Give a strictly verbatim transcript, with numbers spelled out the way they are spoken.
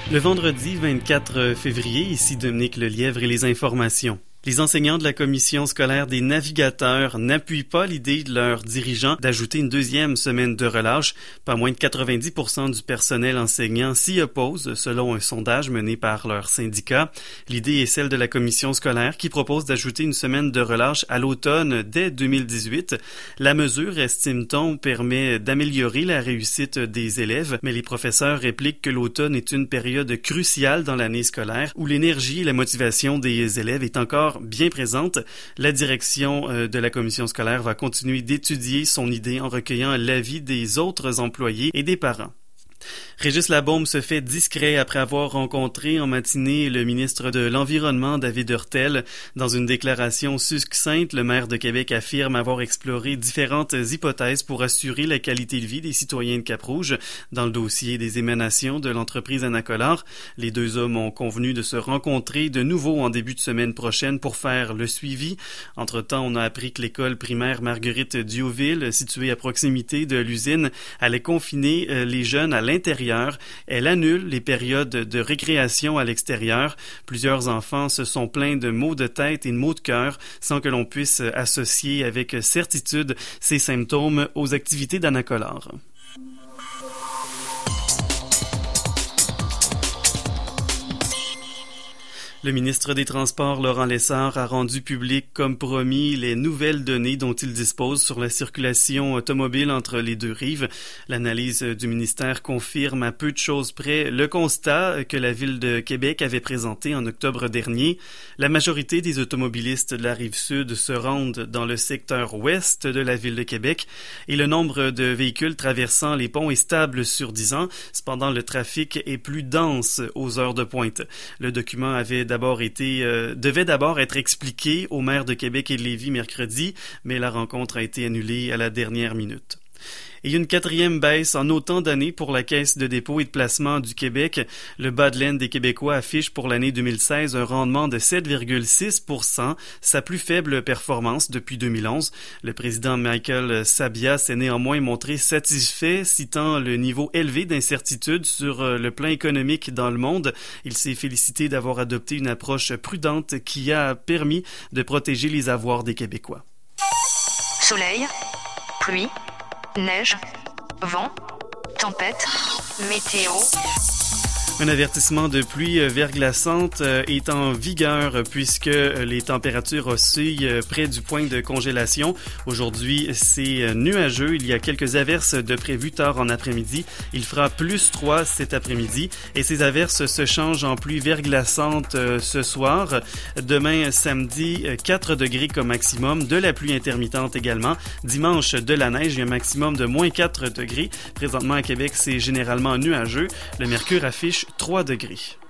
Le vendredi vingt-quatre février, ici Dominique Lelièvre et les informations. Les enseignants de la commission scolaire des navigateurs n'appuient pas l'idée de leurs dirigeants d'ajouter une deuxième semaine de relâche. Pas moins de quatre-vingt-dix pour cent du personnel enseignant s'y oppose, selon un sondage mené par leur syndicat. L'idée est celle de la commission scolaire qui propose d'ajouter une semaine de relâche à l'automne dès deux mille dix-huit. La mesure, estime-t-on, permet d'améliorer la réussite des élèves, mais les professeurs répliquent que l'automne est une période cruciale dans l'année scolaire où l'énergie et la motivation des élèves est encore bien présente. La direction euh, de la commission scolaire va continuer d'étudier son idée en recueillant l'avis des autres employés et des parents. Régis Labaume se fait discret après avoir rencontré en matinée le ministre de l'Environnement, David Hurtel. Dans une déclaration succincte, le maire de Québec affirme avoir exploré différentes hypothèses pour assurer la qualité de vie des citoyens de Cap-Rouge. Dans le dossier des émanations de l'entreprise Anacolor, les deux hommes ont convenu de se rencontrer de nouveau en début de semaine prochaine pour faire le suivi. Entre-temps, on a appris que l'école primaire Marguerite Diouville, située à proximité de l'usine, allait confiner les jeunes à l'intérieur. Elle annule les périodes de récréation à l'extérieur. Plusieurs enfants se sont plaints de maux de tête et de maux de cœur sans que l'on puisse associer avec certitude ces symptômes aux activités d'Anacolor. Le ministre des Transports, Laurent Lessard, a rendu public, comme promis, les nouvelles données dont il dispose sur la circulation automobile entre les deux rives. L'analyse du ministère confirme à peu de choses près le constat que la Ville de Québec avait présenté en octobre dernier. La majorité des automobilistes de la Rive-Sud se rendent dans le secteur ouest de la Ville de Québec et le nombre de véhicules traversant les ponts est stable sur dix ans. Cependant, le trafic est plus dense aux heures de pointe. Le document avait d'abord été, euh, devait d'abord être expliqué au maire de Québec et de Lévis mercredi, mais la rencontre a été annulée à la dernière minute. Et une quatrième baisse en autant d'années pour la Caisse de dépôt et de placement du Québec. Le bas de laine des Québécois affiche pour l'année deux mille seize un rendement de sept virgule six pour cent, sa plus faible performance depuis deux mille onze. Le président Michael Sabia s'est néanmoins montré satisfait, citant le niveau élevé d'incertitude sur le plan économique dans le monde. Il s'est félicité d'avoir adopté une approche prudente qui a permis de protéger les avoirs des Québécois. Soleil, pluie, neige, vent, tempête, météo. Un avertissement de pluie verglaçante est en vigueur puisque les températures oscillent près du point de congélation. Aujourd'hui, c'est nuageux. Il y a quelques averses de prévues tard en après-midi. Il fera plus trois cet après-midi et ces averses se changent en pluie verglaçante ce soir. Demain, samedi, quatre degrés comme maximum, de la pluie intermittente également. Dimanche, de la neige et un maximum de moins quatre degrés. Présentement à Québec, c'est généralement nuageux. Le mercure affiche trois degrés.